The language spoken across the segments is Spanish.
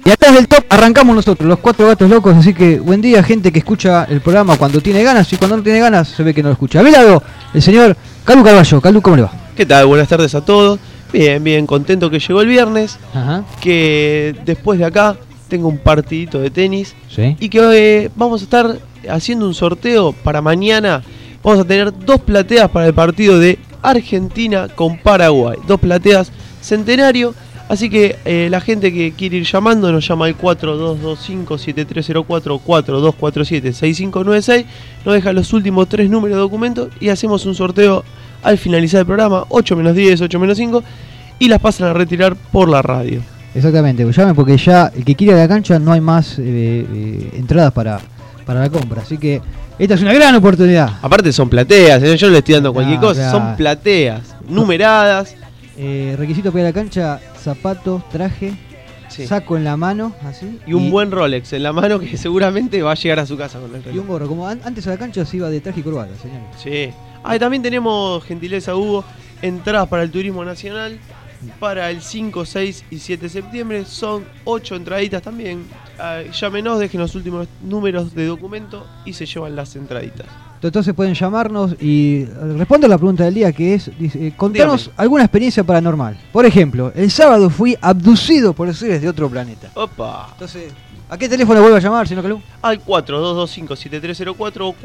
Y atrás del top arrancamos nosotros, los 4 gatos locos, así que buen día, gente que escucha el programa cuando tiene ganas, y cuando no tiene ganas se ve que no lo escucha. A mi lado, el señor Calu Carballo. Calu, ¿cómo le va? ¿Qué tal? Buenas tardes a todos. Bien, contento que llegó el viernes. Ajá. Que después de acá tengo un partidito de tenis. Sí. Y que vamos a estar haciendo un sorteo para mañana. Vamos a tener 2 plateas para el partido de Argentina con Paraguay. 2 plateas centenario. Así que la gente que quiere ir llamando nos llama al 4225-7304 4247-6596. Nos deja los últimos 3 números de documento y hacemos un sorteo al finalizar el programa, 8 menos 10, 8 menos 5, y las pasan a retirar por la radio. Exactamente, llamen porque ya el que quiere ir a la cancha no hay más entradas para la compra. Así que esta es una gran oportunidad. Aparte son plateas, yo no le estoy dando cualquier cosa, claro. son plateas, numeradas. Requisito para ir a la cancha: zapatos, traje, Sí. saco en la mano, así. Y un buen Rolex en la mano que seguramente va a llegar a su casa con el reloj. Y un gorro. Como antes a la cancha se iba de traje y corbata, señores. Sí. Ah, y también tenemos, gentileza Hugo, entradas para el turismo nacional para el 5, 6 y 7 de septiembre. Son 8 entraditas también. Llámenos, dejen los últimos números de documento y se llevan las entraditas. Entonces pueden llamarnos y responder la pregunta del día, que es, contanos alguna experiencia paranormal. Por ejemplo, el sábado fui abducido por seres de otro planeta. Opa. Entonces, ¿a qué teléfono vuelvo a llamar, señor Calú? Al 4225-7304 o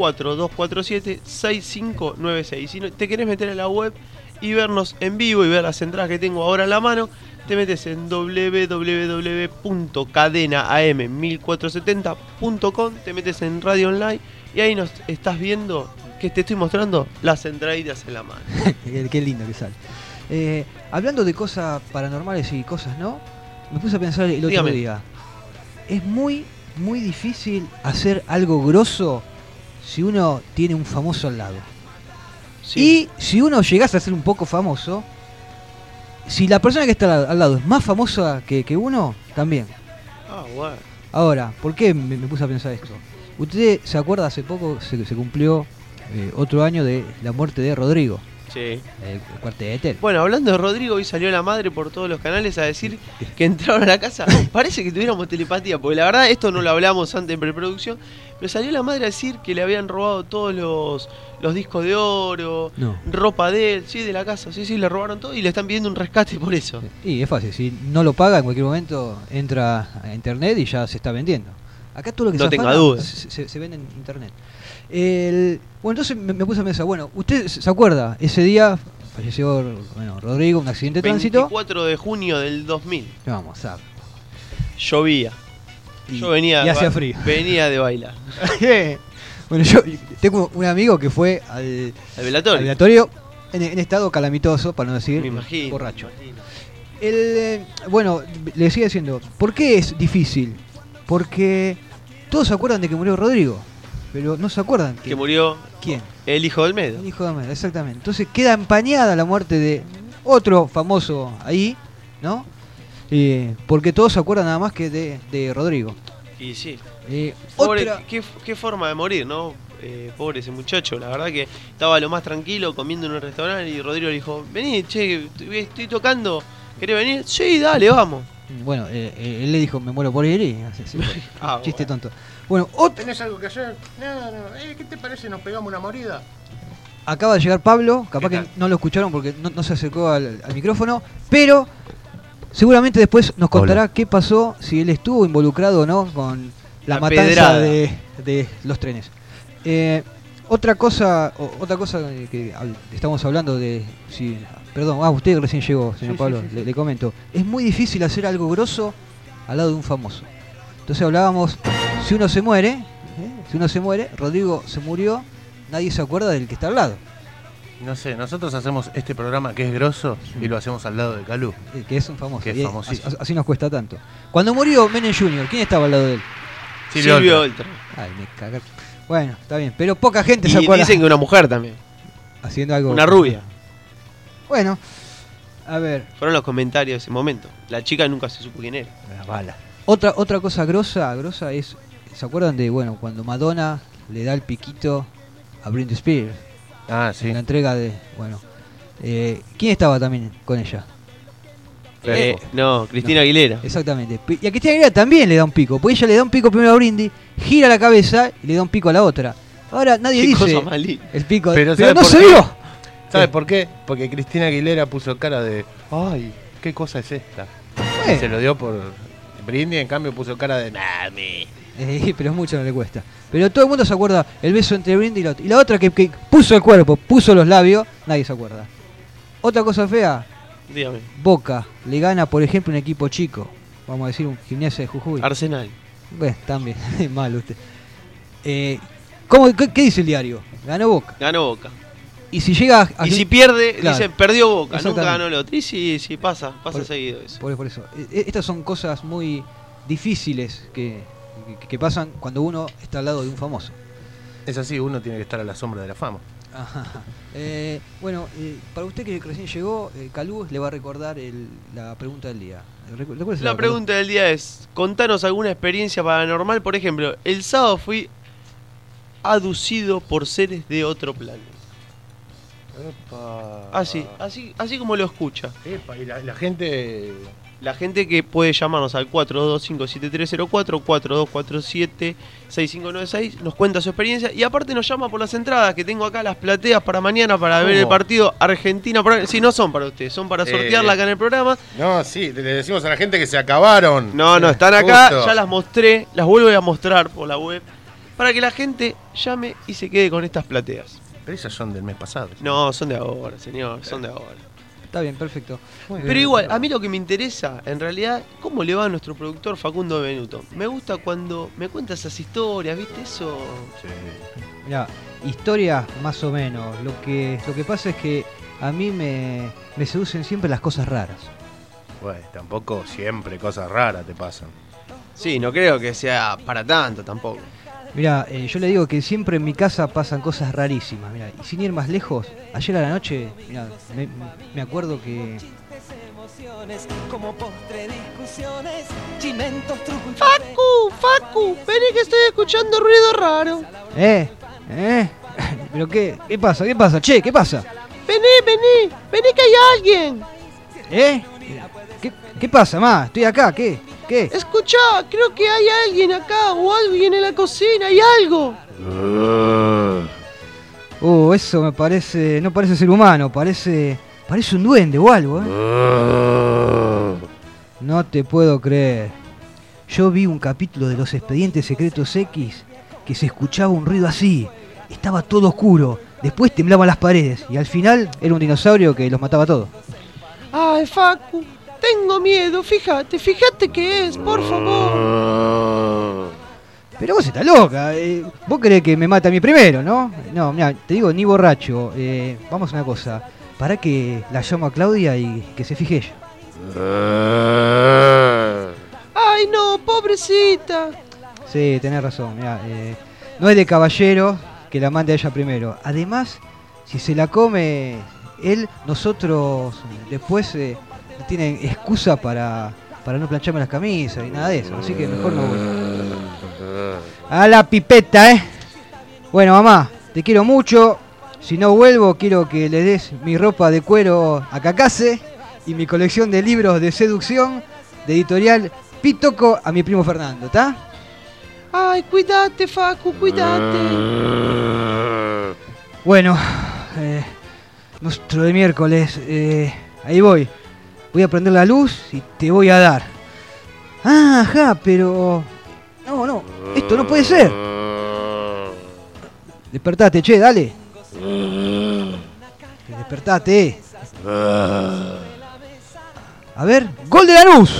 4247-6596. Si no, te querés meter en la web y vernos en vivo y ver las entradas que tengo ahora en la mano, te metes en www.cadenaam1470.com, te metes en radio online y ahí nos estás viendo que te estoy mostrando las entraditas en la mano. Qué lindo que sale. Hablando de cosas paranormales y cosas no, me puse a pensar el otro día. Es muy difícil hacer algo grosso si uno tiene un famoso al lado. Sí. Y si uno llegase a ser un poco famoso, si la persona que está al lado es más famosa que uno, también. Ah, bueno. Ahora, ¿por qué me puse a pensar esto? ¿Usted se acuerda? Hace poco se cumplió otro año de la muerte de Rodrigo. Sí. El cuarteto. Bueno, hablando de Rodrigo, hoy salió la madre por todos los canales a decir que entraron a la casa. Parece que tuviéramos telepatía, porque la verdad esto no lo hablamos antes en preproducción, pero salió la madre a decir que le habían robado todos los discos de oro, ropa de él, sí, de la casa, sí, le robaron todo y le están pidiendo un rescate por eso. Y es fácil, si no lo paga en cualquier momento entra a internet y ya se está vendiendo. Acá todo lo que no se tenga afana, duda. se vende en internet. Bueno, entonces me puse a pensar, bueno, ¿usted se acuerda? Ese día falleció Rodrigo, un accidente de tránsito. 24 de junio del 2000. Vamos a... Llovía. Yo venía, y hacía frío. Venía de bailar. Bueno, yo tengo un amigo que fue al velatorio en estado calamitoso, para no decir borracho. Bueno, le decía diciendo, ¿por qué es difícil? Porque todos se acuerdan de que murió Rodrigo, pero no se acuerdan que murió. ¿Quién? El hijo de Olmedo. El hijo de Olmedo, exactamente. Entonces queda empañada la muerte de otro famoso ahí, ¿no? Porque todos se acuerdan nada más que de Rodrigo. Y sí. Pobre, qué forma de morir, ¿no? Pobre ese muchacho, la verdad que estaba lo más tranquilo comiendo en un restaurante y Rodrigo le dijo, vení, che, estoy tocando, ¿querés venir? Sí, dale, vamos. Bueno, él le dijo, me muero por ir y así, chiste tonto. Bueno, ¿tenés algo que hacer? No. ¿Qué te parece? ¿Nos pegamos una morida? Acaba de llegar Pablo, capaz que no lo escucharon porque no se acercó al micrófono, pero seguramente después nos contará qué pasó, si él estuvo involucrado o no con la matanza de los trenes. Otra cosa que estamos hablando de... Perdón, usted recién llegó, señor Pablo, sí. Le comento. Es muy difícil hacer algo grosso al lado de un famoso. Entonces hablábamos, si uno se muere, Rodrigo se murió, nadie se acuerda del que está al lado. No sé, nosotros hacemos este programa que es grosso y lo hacemos al lado de Calú. Que es un famoso. Que es famosísimo. Así nos cuesta tanto. Cuando murió Menem Jr., ¿quién estaba al lado de él? Silvio Oltra. Ay, me caga. Bueno, está bien, pero poca gente se acuerda. Y dicen que una mujer también. Haciendo algo. Una rubia. Bueno, a ver. Fueron los comentarios de ese momento. La chica nunca se supo quién era. La bala. Otra cosa grosa es, ¿se acuerdan de cuando Madonna le da el piquito a Britney Spears? Ah, sí. En la entrega de, ¿quién estaba también con ella? No, Cristina Aguilera. Exactamente. Y a Cristina Aguilera también le da un pico, porque ella le da un pico primero a Brindy, gira la cabeza y le da un pico a la otra. Ahora nadie dice el pico, pero no se vio. ¿Sabes por qué? Porque Cristina Aguilera puso cara de, ay, ¿qué cosa es esta? Y se lo dio por Brindy, en cambio puso cara de, mami. Pero mucho no le cuesta. Pero todo el mundo se acuerda el beso entre Brindy y la otra. Y la otra que puso el cuerpo, puso los labios, nadie se acuerda. Otra cosa fea, dígame. Boca le gana, por ejemplo, un equipo chico. Vamos a decir un Gimnasia de Jujuy. Arsenal. Bueno, también, es malo usted. ¿Qué dice el diario? Ganó Boca. Ganó Boca. Y si llega y si pierde, claro, dicen perdió Boca, nunca ganó el otro. Y sí, pasa seguido eso. Por eso. Estas son cosas muy difíciles que pasan cuando uno está al lado de un famoso. Es así, uno tiene que estar a la sombra de la fama. Ajá. Bueno, para usted que recién llegó, Calú le va a recordar la pregunta del día. La pregunta del día es, contanos alguna experiencia paranormal. Por ejemplo, el sábado fui aducido por seres de otro plano. Epa. Así como lo escucha. Epa, y la gente... La gente que puede llamarnos al 425-7304, 4247-6596, nos cuenta su experiencia y aparte nos llama por las entradas que tengo acá, las plateas para mañana para ver el partido Argentina. Sí, no son para ustedes, son para sortearla acá en el programa. No, sí, le decimos a la gente que se acabaron. No, están acá, ya las mostré, las vuelvo a mostrar por la web para que la gente llame y se quede con estas plateas. Pero esas son del mes pasado. No, son de ahora, señor, son de ahora. Está bien, perfecto. Pero igual, a mí lo que me interesa, en realidad, ¿cómo le va a nuestro productor Facundo Benuto? Me gusta cuando me cuenta esas historias, ¿viste? Eso... Sí. Mirá, historias más o menos. Lo que pasa es que a mí me seducen siempre las cosas raras. Bueno, tampoco siempre cosas raras te pasan. Sí, no creo que sea para tanto tampoco. Mirá, yo le digo que siempre en mi casa pasan cosas rarísimas. Mirá, y sin ir más lejos, ayer a la noche, mirá, me acuerdo que... Facu, vení que estoy escuchando ruido raro. ¿Pero qué pasa? ¿Qué pasa? Che, ¿qué pasa? Vení que hay alguien. ¿Qué pasa, ma? Estoy acá, ¿qué? Escuchá, creo que hay alguien acá o alguien en la cocina, hay algo. Eso me parece, no parece ser humano, parece un duende o algo, No te puedo creer. Yo vi un capítulo de Los Expedientes Secretos X que se escuchaba un ruido así. Estaba todo oscuro, después temblaban las paredes y al final era un dinosaurio que los mataba a todos. Ay, Facu, tengo miedo, fíjate qué es, por favor. Pero vos estás loca, vos querés que me mate a mí primero, ¿no? No, mira, te digo, ni borracho. Vamos a una cosa, para que la llamo a Claudia y que se fije ella. Ay, no, pobrecita. Sí, tenés razón, mirá, no es de caballero que la mande a ella primero. Además, si se la come él, nosotros después no tienen excusa para no plancharme las camisas y nada de eso, así que mejor no voy. A la pipeta, Bueno, mamá, te quiero mucho. Si no vuelvo, quiero que le des mi ropa de cuero a Cacase y mi colección de libros de seducción de editorial Pitoco a mi primo Fernando, ¿está? Ay, cuídate, Facu, cuídate. Bueno, nuestro de miércoles, ahí voy. Voy a prender la luz y te voy a dar. Ajá, pero... No, esto no puede ser. Despertate, che, dale. Despertate. A ver, gol de Lanús.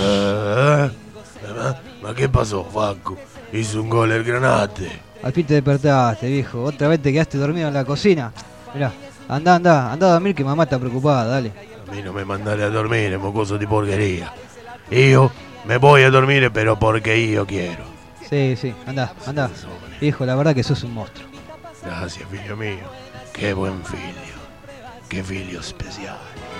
¿Ma qué pasó, Facu? Hizo un gol el Granate. Al fin te despertaste, viejo. Otra vez te quedaste dormido en la cocina. Mirá, anda a dormir que mamá está preocupada, dale. A mí no me mandale a dormir, mocoso de porquería. Yo me voy a dormir, pero porque yo quiero. Sí, anda. Viejo, la verdad que sos un monstruo. Gracias, filho mío. Qué buen filio. Qué filio especial.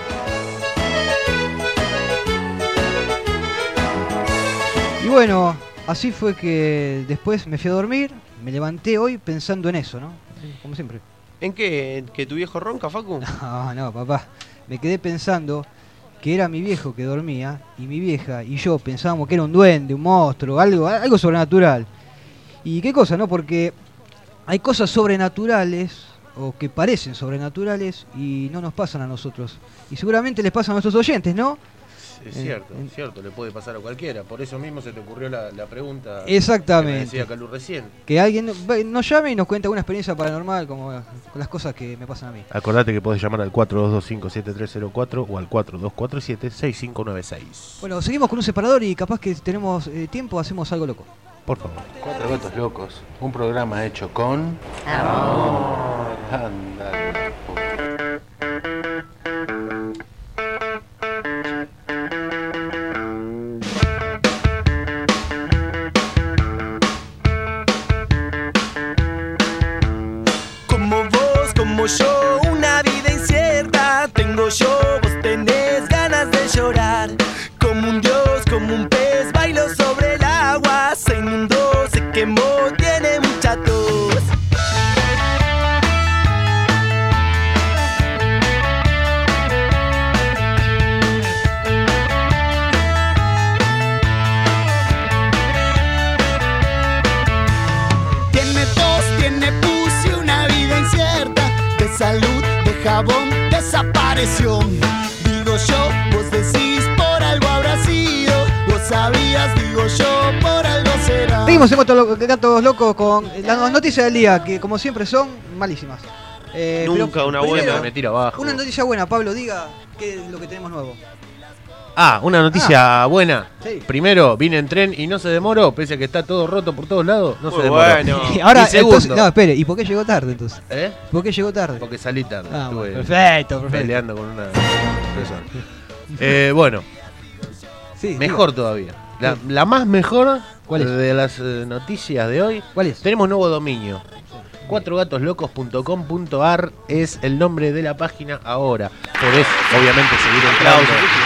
Y bueno, así fue que después me fui a dormir. Me levanté hoy pensando en eso, ¿no? Como siempre. ¿En qué? ¿En que tu viejo ronca, Facu? No, papá. Me quedé pensando que era mi viejo que dormía, y mi vieja y yo pensábamos que era un duende, un monstruo, algo sobrenatural. ¿Y qué cosa, no? Porque hay cosas sobrenaturales, o que parecen sobrenaturales, y no nos pasan a nosotros. Y seguramente les pasan a nuestros oyentes, ¿no? Es cierto, le puede pasar a cualquiera. Por eso mismo se te ocurrió la pregunta. Exactamente. Que me decía Calú recién. Que alguien nos llame y nos cuente una experiencia paranormal, como con las cosas que me pasan a mí. Acordate que podés llamar al 4225-7304 o al 4247-6596. Bueno, seguimos con un separador y capaz que tenemos tiempo, hacemos algo loco. Por favor. Cuatro Gatos Locos, un programa hecho con amor. Ándale. Como yo, una vida incierta tengo yo, vos tenés ganas de llorar. Como un dios, como un pez, bailo sobre el agua. Se inundó, se quemó, tiene mucha tos. Tiene tos, tiene pus y una vida incierta. De salud, de jabón, desapareció. Digo yo, vos decís, por algo habrá sido. Vos sabías, digo yo, por algo será. Seguimos en Gatos Locos con las noticias del día, que como siempre son malísimas. Nunca una buena. Me tiro abajo. Una noticia buena, Pablo, diga qué es lo que tenemos nuevo. Una noticia buena. Sí. Primero, vine en tren y no se demoró, pese a que está todo roto por todos lados, no Muy se demoró. bueno. Ahora, Y segundo. entonces, no, espere, ¿y por qué llegó tarde entonces? ¿Por qué llegó tarde? Porque salí tarde. Ah, Estuve bueno, perfecto. peleando con una persona. Bueno, Sí, mejor todavía. La más mejor ¿Cuál es? de las noticias de hoy. ¿Cuál es? Tenemos nuevo dominio. 4gatoslocos.com.ar es el nombre de la página ahora. Podés, obviamente, seguir entrando.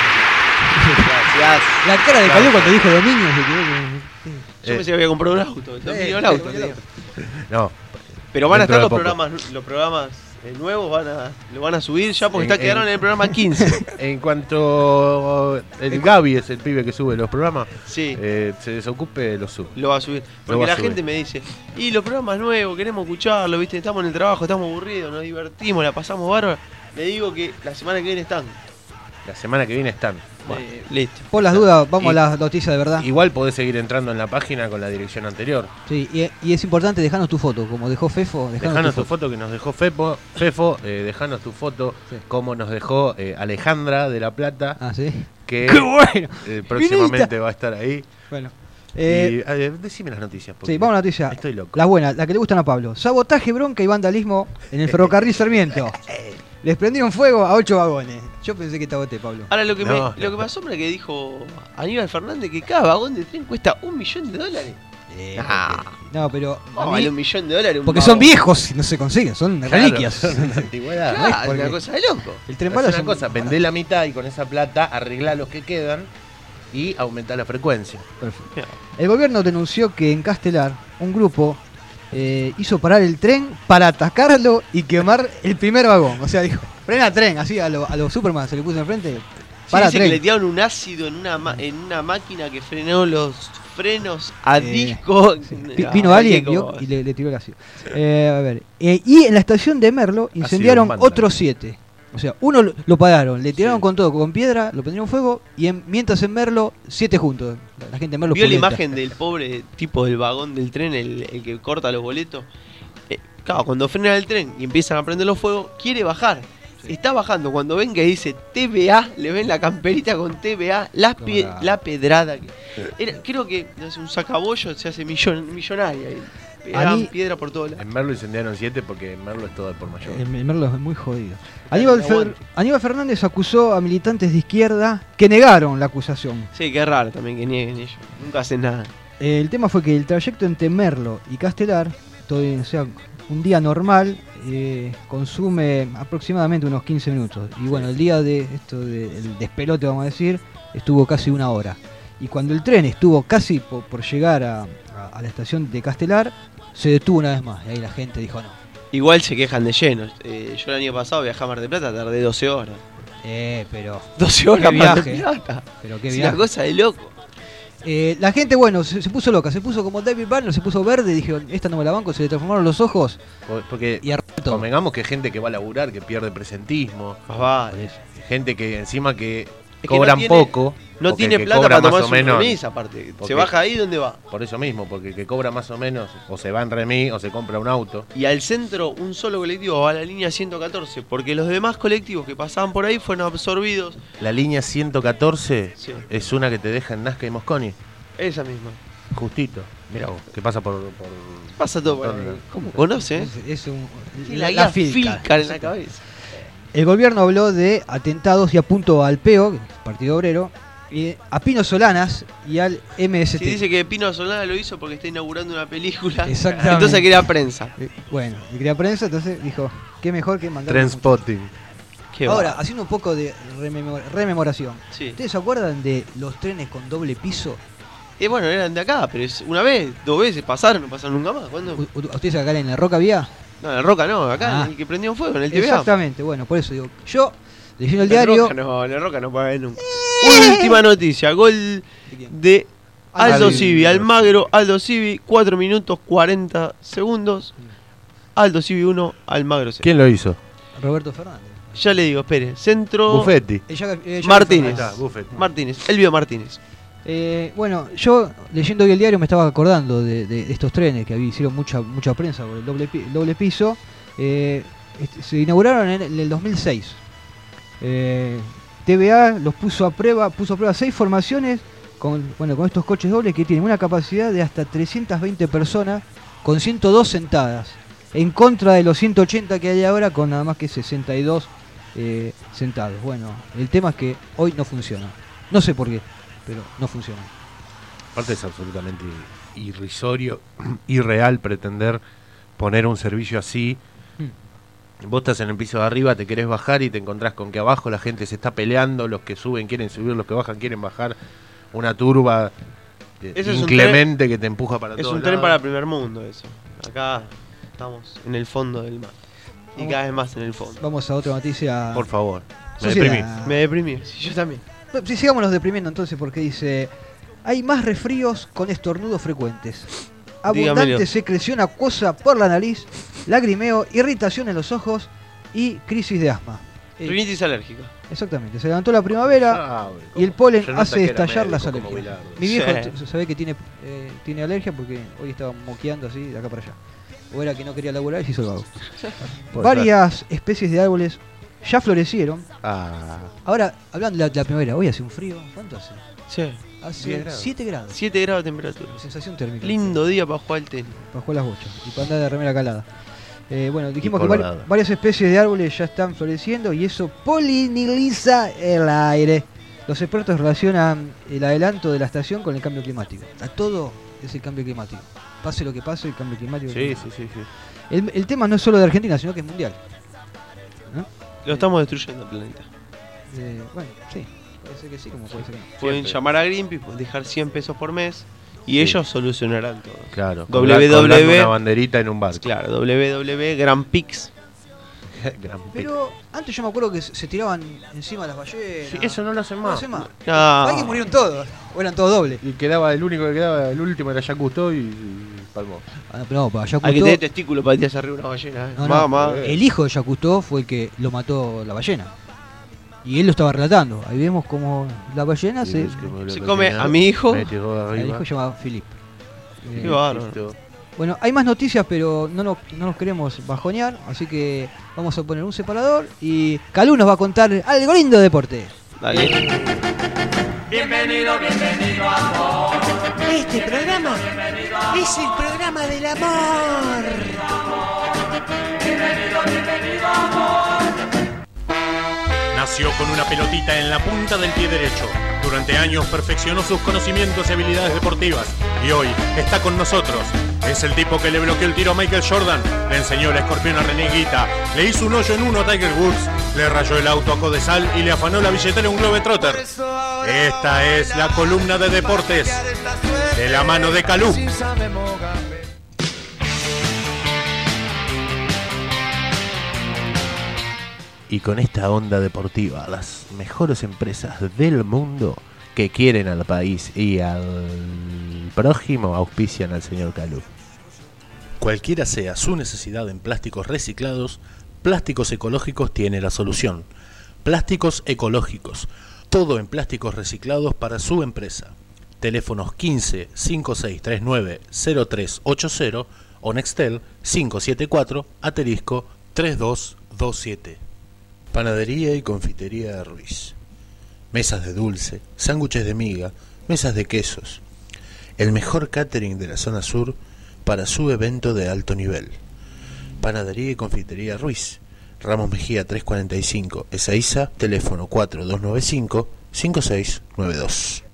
Gracias. La cara de Calú cuando dijo dominio se quedó Yo pensé que había comprado un auto. El auto. No. Pero van a Dentro estar de los programas nuevos, lo van a subir ya porque quedaron en el programa 15. En cuanto el Gaby es el pibe que sube los programas, Sí. se desocupe, lo sube. Lo va a subir. Lo va Porque a la subir. gente me dice, y los programas nuevos, queremos escucharlos, ¿viste? Estamos en el trabajo, estamos aburridos, nos divertimos, la pasamos bárbaro. Le digo que la semana que viene están. La semana que viene están. Bueno, Listo. Por las dudas, vamos a las noticias de verdad. igual podés seguir entrando en la página con la dirección anterior. Sí, y es importante dejarnos tu foto, como dejó Fefo. Dejanos tu foto que nos dejó Fefo, dejanos tu foto Sí. como nos dejó Alejandra de La Plata, Ah, sí. que ¡Qué bueno! próximamente Viniste. va a estar ahí. Bueno. Decime las noticias. porque Sí, vamos a la noticia. Estoy loco. Las buenas, la que le gustan a Pablo. Sabotaje, bronca y vandalismo en el ferrocarril Sarmiento. Les prendieron fuego a 8 vagones. Yo pensé que estaba Pablo. Ahora lo que No, me asombra es que dijo Aníbal Fernández que cada vagón de tren cuesta $1 millón. No, pero. a No, mí- vale $1 millón un porque vagón. son viejos y no se consiguen, son Claro, reliquias. son de antigüedad. Claro, porque- una cosa de loco. El tren Es bala una es un- cosa, vendé la mitad y con esa plata arreglá los que quedan y aumentá la frecuencia. Perfecto. El gobierno denunció que en Castelar un grupo hizo parar el tren para atacarlo y quemar el primer vagón. O sea, dijo, frena tren, así a los Superman se le puso enfrente. Para Dice que tren. le tiraron un ácido en una máquina que frenó los frenos a Eh, disco. Vino No, alguien qué vio, cosa. y le tiró el ácido. A ver. Y en la estación de Merlo incendiaron vándalo. otros 7. O sea, uno lo pararon, le tiraron Sí. con todo, con piedra, lo prendieron fuego y mientras en Merlo, 7 juntos. La gente de Merlo ¿Vio la pulenta. imagen del pobre tipo del vagón del tren, el que corta los boletos? Claro, cuando frena el tren y empiezan a prender los fuegos, quiere bajar. Sí. Está bajando, cuando ven que dice TBA, le ven la camperita con TBA, Claro. la pedrada. Creo que no sé, un sacabollo se hace millonaria. Pegaban mí- piedra por todos lados. En Merlo incendiaron 7 porque en Merlo es todo al por mayor. El Merlo es muy jodido. Aguante. Aníbal Fernández acusó a militantes de izquierda que negaron la acusación. Sí, qué raro también que nieguen ellos. Nunca hacen nada. El tema fue que el trayecto entre Merlo y Castelar, o sea, un día normal, consume aproximadamente unos 15 minutos. Y bueno, el día de esto del despelote, vamos a decir, estuvo casi 1 hora. Y cuando el tren estuvo casi por llegar a la estación de Castelar, se detuvo una vez más. Y ahí la gente dijo no. Igual se quejan de llenos. Yo el año pasado viajé a Mar del Plata, tardé 12 horas. Pero 12 horas qué Mar del viaje. Plata. Pero qué Es viaje. una cosa de loco. La gente, bueno, se puso loca, se puso como David Banner, se puso verde, dijeron, esta no me la banco, se le transformaron los ojos Porque y arrancó todo. convengamos que hay gente que va a laburar, que pierde presentismo. Más vale. Gente que encima que Es que cobran no tiene- poco. No porque tiene el que plata cobra para tomar más su o menos. remis, aparte. Se porque- baja ahí, ¿dónde va? Por eso mismo, porque el que cobra más o menos o se va en remis o se compra un auto. Y al centro, un solo colectivo va a la línea 114, porque los demás colectivos que pasaban por ahí fueron absorbidos. La línea 114 Sí. es una que te deja en Nazca y Mosconi. Esa misma. Justito. Mira vos, que pasa por Pasa todo por ahí. ¿Cómo conoce? Es un, Tiene la guía Filcar en la cabeza. El gobierno habló de atentados y apuntó al PEO, Partido Obrero, y a Pino Solanas y al MST. Sí, dice que Pino Solana lo hizo porque está inaugurando una película. Exactamente. Entonces quería prensa. Bueno, y quería prensa, entonces dijo, qué mejor que mandar. Transpotting. Qué Ahora, va. haciendo un poco de rememoración. Sí. ¿Ustedes se acuerdan de los trenes con doble piso? Bueno, eran de acá, pero es una vez, 2 veces pasaron, no pasaron nunca más. ¿Cuándo? ¿Ustedes acá en la Roca había? No, en la Roca no, acá Ah. el que prendió fuego, en el TVA. Exactamente, bueno, por eso digo, yo, leyendo el En la diario... Roca no, en la Roca no puede haber nunca. Última noticia, gol ¿De quién? de Aldo Aldo Civi, Almagro, Aldo Civi, 4 minutos 40 segundos. Aldo Civi 1, Almagro 0. ¿Quién lo hizo? Roberto Fernández. Ya le digo, espere, centro Buffetti. Martínez. Ahí está, Buffetti. Martínez, Elvio Martínez. Bueno, yo leyendo hoy el diario me estaba acordando de estos trenes que hicieron mucha prensa por el doble piso. Se inauguraron en el 2006. TVA los puso a prueba 6 formaciones con estos coches dobles que tienen una capacidad de hasta 320 personas con 102 sentadas, en contra de los 180 que hay ahora con nada más que 62 sentados. Bueno, el tema es que hoy no funciona. No sé por qué, pero no funciona. Aparte es absolutamente irrisorio, irreal pretender poner un servicio así. Vos estás en el piso de arriba, te querés bajar y te encontrás con que abajo la gente se está peleando, los que suben quieren subir, los que bajan quieren bajar, una turba Eso es un inclemente que te empuja para Es todos un tren lados. para el primer mundo eso. Acá estamos en el fondo del mar. Y Vamos. cada vez más en el fondo. Vamos a otra noticia. Por favor, me Sociedad. deprimís. Me deprimí, sí, yo también. Sí, sigámonos deprimiendo entonces porque dice, hay más resfríos con estornudos frecuentes. Dígamelo. Abundante secreción acuosa por la nariz, lagrimeo, irritación en los ojos y crisis de asma. Rinitis alérgica. Exactamente, se levantó la primavera Sabe, y el polen se nota hace que era estallar las médico como alergias. Bilardo. Mi viejo Sí. sabe que tiene alergia porque hoy estaba moqueando así de acá para allá. O era que no quería laburar y se hizo el vago. Puede Varias especies de árboles ya florecieron. Ah, Ahora, hablando de la primavera, hoy hace un frío. ¿Cuánto hace? Sí. 10 Hace grados. 7 grados. 7 grados de temperatura. Sensación térmica. Lindo día para jugar al tenis. Para jugar las bochas y para andar de remera calada. Bueno, dijimos que colorado. varias especies de árboles ya están floreciendo y eso poliniliza el aire. Los expertos relacionan el adelanto de la estación con el cambio climático. A todo es el cambio climático. Pase lo que pase, el cambio climático. sí, sí, sí, sí. El tema no es solo de Argentina, sino que es mundial. ¿No? Lo estamos destruyendo el planeta. Bueno, sí. Puede ser que sí, como puede ser que no. Pueden Siempre. llamar a Greenpeace, pueden dejar 100 pesos por mes y ellos solucionarán todo. Claro, www. colgando una banderita en un barco. Claro, www.grandpix. Gran pico. Pero antes yo me acuerdo que se tiraban encima las ballenas. Sí, eso no lo hacen No lo más. hacen más. No. Hay que murieron todos. O eran todos dobles. Y quedaba el único que quedaba, el último era Jacques Cousteau y palmó. Ah, pero no, para Jacques Hay que Cousteau- tener testículo para tirarse arriba una ballena. No, no. Mamá. El hijo de Jacques Cousteau fue el que lo mató la ballena. Y él lo estaba relatando. Ahí vemos como la ballena se... Se come a mi hijo. Me tiró El arriba. hijo se llama Philip. Qué bárbaro. Listo. Bueno, hay más noticias, pero no nos queremos bajonear. Así que vamos a poner un separador. Y Calú nos va a contar algo lindo de deporte. Dale. Este programa es el programa del amor. Nació con una pelotita en la punta del pie derecho. Durante años perfeccionó sus conocimientos y habilidades deportivas. Y hoy está con nosotros. Es el tipo que le bloqueó el tiro a Michael Jordan, le enseñó el escorpión a René Guita, le hizo un hoyo en uno a Tiger Woods, le rayó el auto a Codesal y le afanó la billetera a un Globetrotter. Esta es la columna de deportes de la mano de Calú. y con esta onda deportiva, las mejores empresas del mundo que quieren al país y al prójimo auspician al señor Calú. Cualquiera sea su necesidad en plásticos reciclados, Plásticos Ecológicos tiene la solución. Plásticos Ecológicos, todo en plásticos reciclados para su empresa. Teléfonos 15 5639 0380 o Nextel 574 *3227. Panadería y confitería Ruiz. Mesas de dulce, sándwiches de miga, mesas de quesos. El mejor catering de la zona sur para su evento de alto nivel. Panadería y confitería Ruiz. Ramos Mejía 345, Ezeiza, teléfono 4295-5692.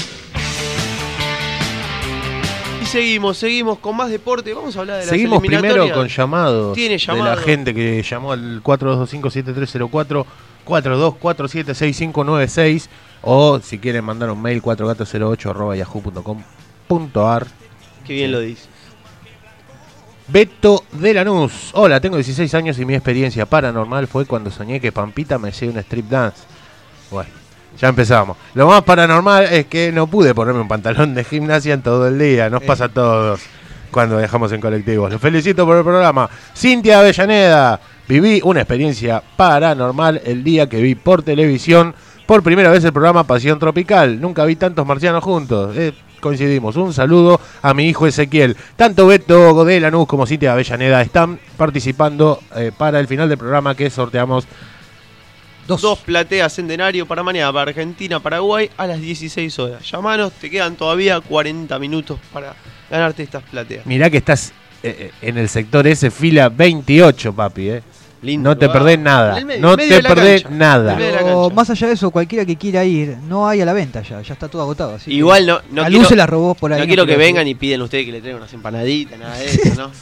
Y seguimos con más deporte. Vamos a hablar de las Seguimos eliminatorias. primero con llamados Tiene llamado de la gente que llamó al 4225-7304, 42476596, o si quieren mandar un mail 4gato08@yahoo.com.ar. Qué bien lo dice. Beto de Lanús. Hola, tengo 16 años y mi experiencia paranormal fue cuando soñé que Pampita me hacía un strip dance. Bueno, ya empezamos. Lo más paranormal es que no pude ponerme un pantalón de gimnasia en todo el día. Nos pasa a todos cuando viajamos en colectivos. Los felicito por el programa. Cintia Avellaneda. Viví una experiencia paranormal el día que vi por televisión por primera vez el programa Pasión Tropical. Nunca vi tantos marcianos juntos. Coincidimos. Un saludo a mi hijo Ezequiel. Tanto Beto de Lanús como Cintia Avellaneda están participando para el final del programa que sorteamos dos plateas Centenario para mañana, para Argentina, Paraguay, a las 16 horas. Llamanos, te quedan todavía 40 minutos para ganarte estas plateas. Mirá que estás en el sector ese, fila 28, papi. Lindo, no te perdés nada. En el medio, no en medio te de la perdés cancha. nada. Pero más allá de eso, cualquiera que quiera ir, no hay a la venta ya está todo agotado. Así igual no la quiero, luz se la robó por ahí. no quiero que quiero vengan y piden ustedes que le traigan unas empanaditas, nada de eso, ¿no?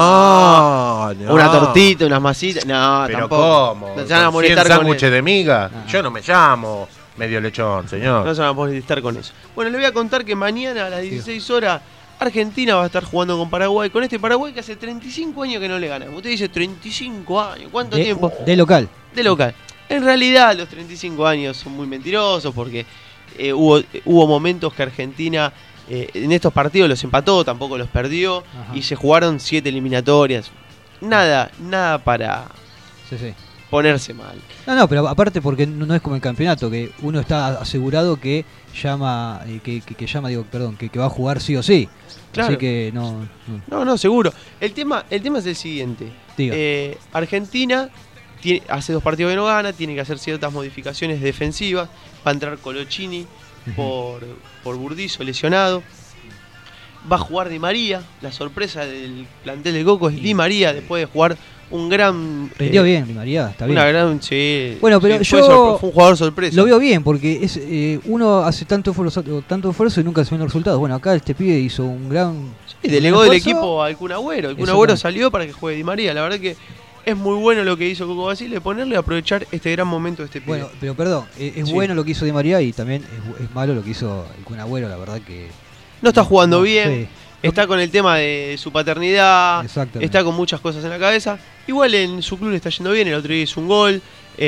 No. Una tortita, unas masitas, no, Pero tampoco. ¿cómo? No se van a ¿Con 100 molestar con sándwiches eso. de miga? Ah. Yo no me llamo medio lechón, señor. No se van a molestar con eso. Bueno, le voy a contar que mañana a las 16 horas Argentina va a estar jugando con Paraguay, con este Paraguay que hace 35 años que no le ganamos. Usted dice 35 años, ¿cuánto tiempo? De local. De local. En realidad los 35 años son muy mentirosos porque hubo momentos que Argentina en estos partidos los empató, tampoco los perdió. Ajá. Y se jugaron 7 eliminatorias. Nada para Sí. ponerse mal. No, pero aparte porque no es como el campeonato, que uno está asegurado que llama, que va a jugar sí o sí. Claro. Así que no. No, seguro. El tema es el siguiente. Diga. Argentina hace 2 partidos que no gana, tiene que hacer ciertas modificaciones defensivas. Va a entrar Colochini por Burdizo, lesionado. Va a jugar Di María. La sorpresa del plantel de Coco es Di María, después de jugar un gran... Prendió bien, Di María, está bien. Una gran... Sí, Bueno, pero sí, yo fue un jugador sorpresa. lo veo bien porque es uno hace tanto esfuerzo y nunca se ven los resultados. Bueno, acá este pibe hizo un gran... Y delegó del esfuerzo. equipo al Kun Agüero. El Kun Exactamente. Agüero salió para que juegue Di María. La verdad que es muy bueno lo que hizo Coco Basile, ponerle a aprovechar este gran momento de este pibe. Bueno, pero perdón, es Sí. bueno lo que hizo Di María y también es malo lo que hizo el Kun Agüero, la verdad que... No está jugando no, bien, sí. está con el tema de su paternidad, Exactamente. está con muchas cosas en la cabeza. Igual en su club le está yendo bien, el otro día hizo un gol,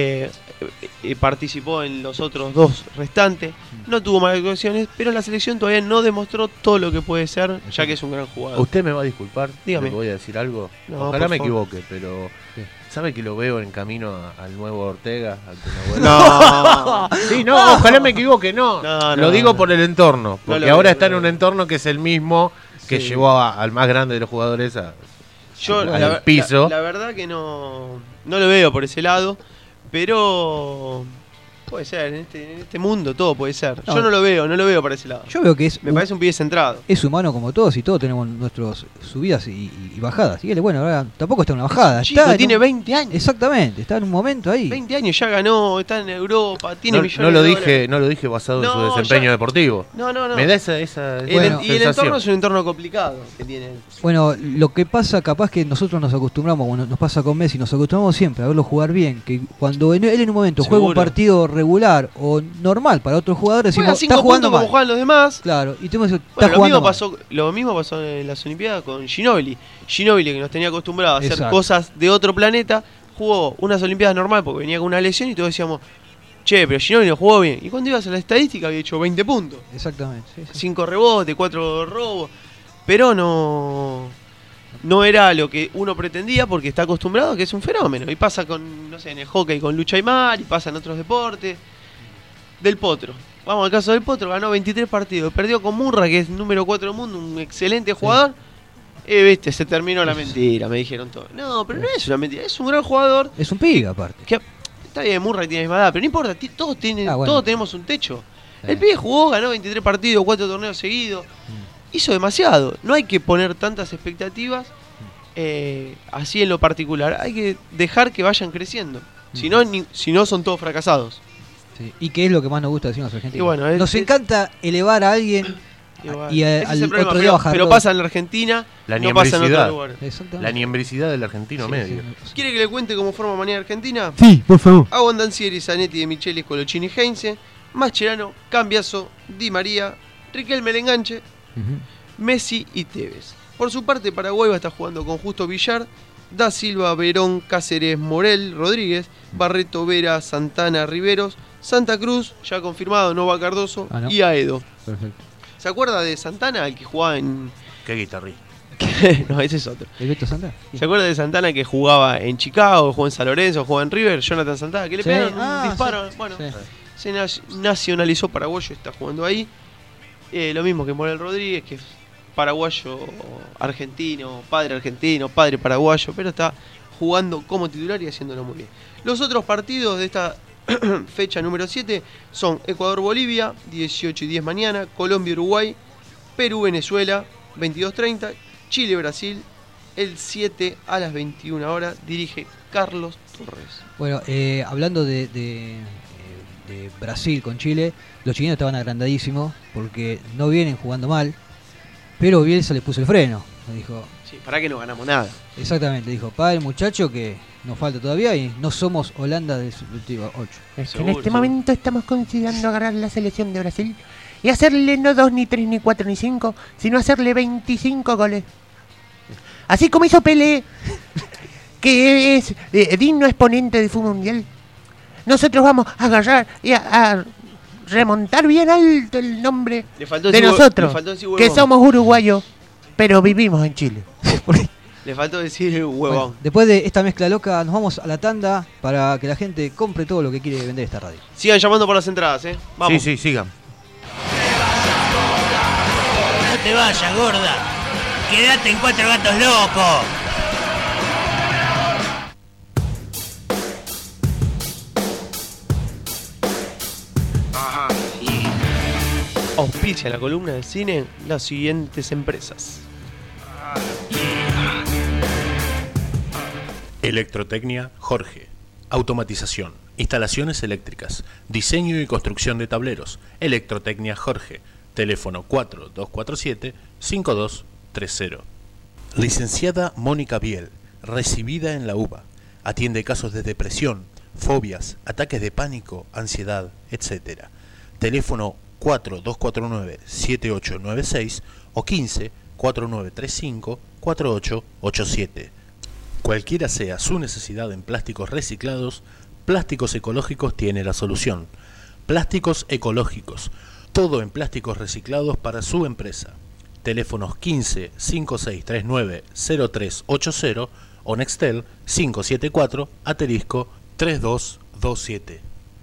participó en los otros 2 restantes, no tuvo malas actuaciones, pero la selección todavía no demostró todo lo que puede ser, ya que es un gran jugador. Usted me va a disculpar, Dígame. le voy a decir algo. No, Ojalá por me favor. equivoque, pero ¿sabe que lo veo en camino al nuevo Ortega? Al Kun Agüero? No, Sí, no, ojalá me equivoque, no. No, lo no, digo no. por el entorno, porque lo ahora veo, está no en lo un veo. entorno que es el mismo que Sí. llevó al más grande de los jugadores yo al piso. La verdad que no lo veo por ese lado, pero puede ser, en este mundo todo puede ser. No. Yo no lo veo por ese lado. Yo veo que Me parece un pibe centrado. es humano como todos y todos tenemos nuestras subidas y bajadas. Y él, bueno, ahora tampoco está en una bajada. Chico, está en tiene un- 20 años. Exactamente, está en un momento ahí. 20 años, ya ganó, está en Europa, tiene No, millones no lo de dije, dólares. no lo dije basado en No, su desempeño ya- deportivo. No. Me da esa Y Bueno, el entorno es un entorno complicado que tiene. Bueno, lo que pasa capaz que nosotros nos acostumbramos, bueno, nos pasa con Messi, nos acostumbramos siempre a verlo jugar bien, que cuando él en un momento juega un Seguro. partido regular o normal para otros jugadores, Juega decimos, 5 está jugando puntos como mal. juegan los demás. Claro, y tenemos está Bueno, jugando mal. lo mismo pasó en las Olimpiadas con Ginóbili. Ginóbili, que nos tenía acostumbrados a hacer Exacto. cosas de otro planeta, jugó unas Olimpiadas normal porque venía con una lesión y todos decíamos, che, pero Ginóbili no jugó bien. Y cuando ibas a la estadística había hecho 20 puntos. Exactamente. Sí, sí. 5 rebotes, 4 robos. Pero no era lo que uno pretendía porque está acostumbrado a que es un fenómeno. Y pasa con, no sé, en el hockey con Lucha Aymar, y pasa en otros deportes. Del Potro. Vamos al caso del Potro, ganó 23 partidos. Perdió con Murray, que es número 4 del mundo, un excelente jugador. Viste, se terminó la mentira, me dijeron todos. No, pero no es una mentira, es un gran jugador. Es un pibe, aparte. Que, está bien, Murray tiene la misma edad, pero no importa, todos tenemos un techo. El pibe jugó, ganó 23 partidos, 4 torneos seguidos. Hizo demasiado. No hay que poner tantas expectativas así en lo particular. Hay que dejar que vayan creciendo. Si no son todos fracasados. Sí. ¿Y qué es lo que más nos gusta decir los argentinos? Bueno, nos encanta elevar a alguien y al otro día bajar. Pero pasa en la Argentina, no pasa en otro lugar. La niembricidad del argentino medio. ¿Quiere que le cuente cómo forma mañana Argentina? Sí, por favor. Aguandancieri, Zanetti, De Michelis, Colochini, Heinze, Mascherano, Cambiaso, Di María, Riquelme el enganche, Messi y Tevez. Por su parte, Paraguay va a estar jugando con Justo Villar, Da Silva, Verón, Cáceres, Morel, Rodríguez, Barreto, Vera, Santana, Riveros, Santa Cruz, ya confirmado, Nova Cardoso y Aedo. Perfecto. ¿Se acuerda de Santana, el que jugaba en...? Qué guitarrista. No, ese es otro. ¿El Beto Santana? Sí. ¿Se acuerda de Santana que jugaba en Chicago, jugó en San Lorenzo, jugó en River? Jonathan Santana, que le pegaron un disparo. Sí. Bueno, se nacionalizó paraguayo, está jugando ahí. Lo mismo que Morel Rodríguez, que es paraguayo argentino, padre paraguayo, pero está jugando como titular y haciéndolo muy bien. Los otros partidos de esta fecha número 7 son Ecuador-Bolivia, 18 y 10 mañana, Colombia-Uruguay, Perú-Venezuela, 22:30, Chile-Brasil, el 7 a las 21 horas, dirige Carlos Torres. Bueno, hablando de Brasil con Chile, los chilenos estaban agrandadísimos porque no vienen jugando mal, pero Bielsa les puso el freno. Dijo, sí, para que no ganamos nada. Exactamente, dijo, para el muchacho que nos falta todavía y no somos Holanda del sub-8. Es que en este momento estamos considerando agarrar la selección de Brasil y hacerle no 2, ni 3, ni 4, ni 5, sino hacerle 25 goles. Así como hizo Pelé, que es digno exponente del fútbol mundial. Nosotros vamos a agarrar y a remontar bien alto el nombre de nosotros, que somos uruguayos, pero vivimos en Chile. Le faltó decir huevón. Bueno, después de esta mezcla loca, nos vamos a la tanda para que la gente compre todo lo que quiere vender esta radio. Sigan llamando por las entradas, Vamos. Sí, sigan. No te vayas, gorda. Quédate en Cuatro Gatos Locos. Auspicia la columna de cine las siguientes empresas. Electrotecnia Jorge. Automatización, instalaciones eléctricas, diseño y construcción de tableros. Electrotecnia Jorge. Teléfono 4247-5230. Licenciada Mónica Biel, recibida en la UBA. Atiende casos de depresión, fobias, ataques de pánico, ansiedad, etc. Teléfono 4249-7896 o 15-4935-4887. Cualquiera sea su necesidad en plásticos reciclados, Plásticos Ecológicos tiene la solución. Plásticos Ecológicos, todo en plásticos reciclados para su empresa. Teléfonos 15-5639-0380 o Nextel 574-3227.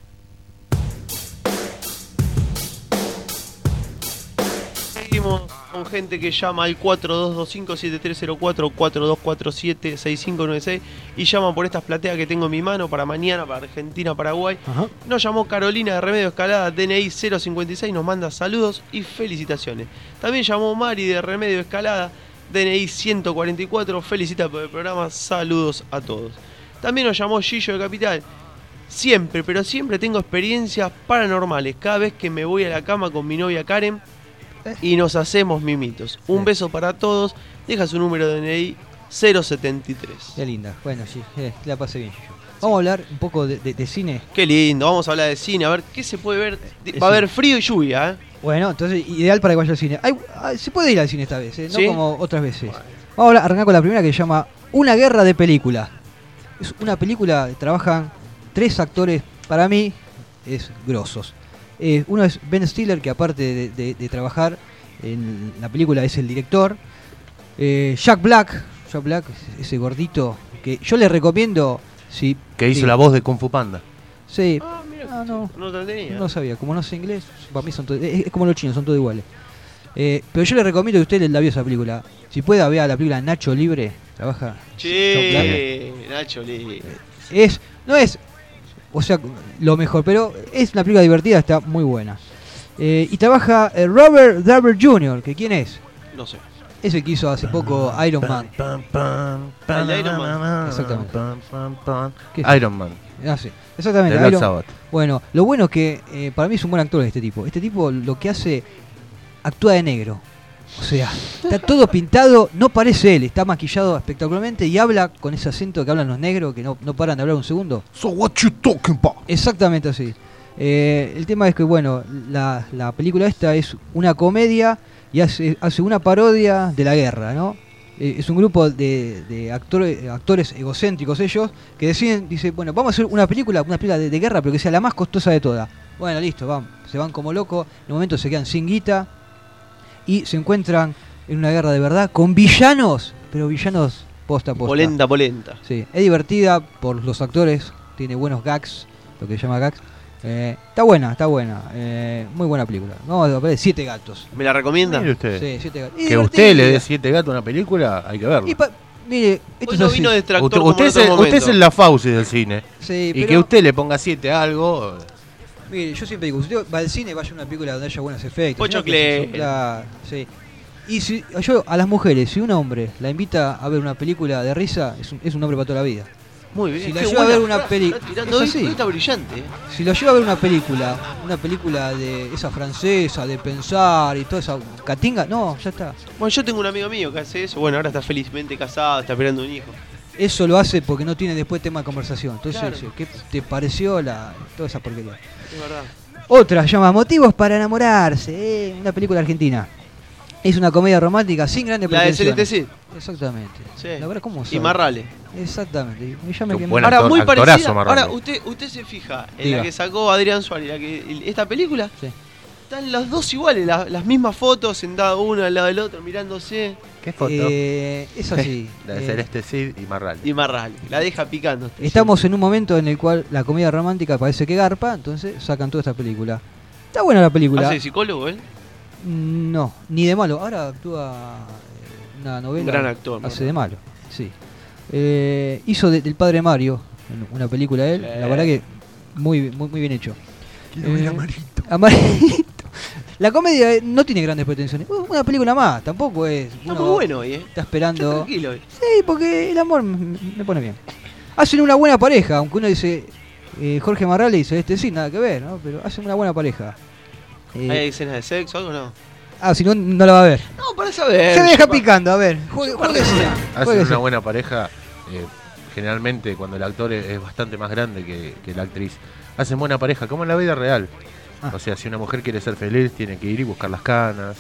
Seguimos con gente que llama al 4225-7304, 4247-6596 y llaman por estas plateas que tengo en mi mano para mañana, para Argentina, Paraguay. Nos llamó Carolina de Remedio Escalada, DNI 056, nos manda saludos y felicitaciones. También llamó Mari de Remedio Escalada, DNI 144, felicita por el programa, saludos a todos. También nos llamó Gillo de Capital. Siempre, pero siempre tengo experiencias paranormales. Cada vez que me voy a la cama con mi novia Karen y nos hacemos mimitos. Un beso para todos. Deja su número de DNI 073. Qué linda. Bueno, sí, la pasé bien, Gillo. Vamos a hablar un poco de cine. Qué lindo, vamos a hablar de cine. A ver, ¿qué se puede ver? Va a haber frío y lluvia, Bueno, entonces, ideal para que vaya al cine. Se puede ir al cine esta vez, no ¿Sí? como otras veces. Bueno. Vamos a arrancar con la primera que se llama Una guerra de película. Es una película, trabajan 3 actores, para mí, es grosos. Uno es Ben Stiller, que aparte de trabajar en la película es el director. Jack Black, ese gordito, que yo le recomiendo... Si, que hizo la voz de Kung Fu Panda. Sí. Mira, no sabía. Como no sé inglés, para mí son todos, es como los chinos, son todos iguales. Pero yo le recomiendo que usted la vio esa película. Si pueda, vea la película Nacho Libre. Trabaja. Sí, Nacho Libre. No es, o sea, lo mejor, pero es una película divertida, está muy buena. Y trabaja Robert Downey Jr., que ¿quién es? No sé. Es el que hizo hace poco Iron Man. El de Iron Man. Exactamente. Iron Man. Ah, sí. Exactamente. De Black Sabbath. Bueno, lo bueno es que para mí es un buen actor este tipo. Este tipo lo que hace, actúa de negro. O sea, está todo pintado, no parece él, está maquillado espectacularmente y habla con ese acento que hablan los negros, que no paran de hablar un segundo. So what you talking about? Exactamente así. El tema es que, bueno, la película esta es una comedia y hace una parodia de la guerra, ¿no? Es un grupo de actores egocéntricos ellos, que dicen, bueno, vamos a hacer una película de guerra, pero que sea la más costosa de todas. Bueno, listo, se van como locos, en un momento se quedan sin guita y se encuentran en una guerra de verdad con villanos, pero villanos posta a posta. Polenta. Sí, es divertida por los actores, tiene buenos gags, lo que se llama gags. Está buena, muy buena película. Vamos a ver 7 gatos. ¿Me la recomienda? Mire usted. Sí, 7 gatos. Que usted le dé 7 gatos a una película, hay que verlo. Mire, esto Hoy es no así. vino distractor Usted es el La Fauci del cine. Sí, Y pero, que usted le ponga 7 a algo. mire, yo siempre digo, si usted va al cine, vaya a una película donde haya buenos efectos. Pocho ¿no? Que sí. Y si yo a las mujeres, si un hombre la invita a ver una película de risa, es un hombre para toda la vida. Muy bien. Si la Qué lleva a buena ver una frase, peli- está tirando es hoy, así. hoy está brillante. Si lo lleva a ver una película de esa francesa, de pensar y toda esa catinga, no, ya está. Bueno, yo tengo un amigo mío que hace eso. Bueno, ahora está felizmente casado, está esperando un hijo. Eso lo hace porque no tiene después tema de conversación. Entonces, Claro. ¿qué te pareció toda esa porquería? Es verdad. Otra, se llama Motivos para enamorarse, una película argentina. Es una comedia romántica sin grandes La de pretensiones. Celeste Cid. Exactamente. Sí. La verdad, ¿cómo Y sabe? Marrale. Exactamente. Y ya me Qué quemé. buen Ahora, actor, muy actorazo, parecida. Marrale. Ahora, usted se fija en Diga. la que sacó Adrián Suárez, esta película. Sí. Están las dos iguales, las mismas fotos, sentados uno al lado del otro, mirándose. ¿Qué foto? Es así. La de Celeste Cid y Marrale. Y Marrale. La deja picando. Estamos en un momento en el cual la comedia romántica parece que garpa, entonces sacan toda esta película. Está buena la película. ¿Hace psicólogo él? No, ni de malo. Ahora actúa una novela. Un gran actor. Hace de malo, sí. Hizo del padre Mario una película él. Sí. La verdad que muy bien hecho. Amarito. La comedia no tiene grandes pretensiones. Una película más, tampoco es. Está uno muy bueno hoy, Está Está esperando. tranquilo hoy. Sí, porque el amor me pone bien. Hacen una buena pareja, aunque uno dice Jorge Marrale y Celeste sí, nada que ver, ¿no? Pero hacen una buena pareja. ¿Hay escenas de sexo o algo no? Si no, no la va a ver. No, para saber. Se me deja Yo- picando, a ver. Juegue Hacen una buena pareja. Generalmente, cuando el actor es bastante más grande que la actriz, hacen buena pareja, como en la vida real. Ah. O sea, si una mujer quiere ser feliz, tiene que ir y buscar las canas.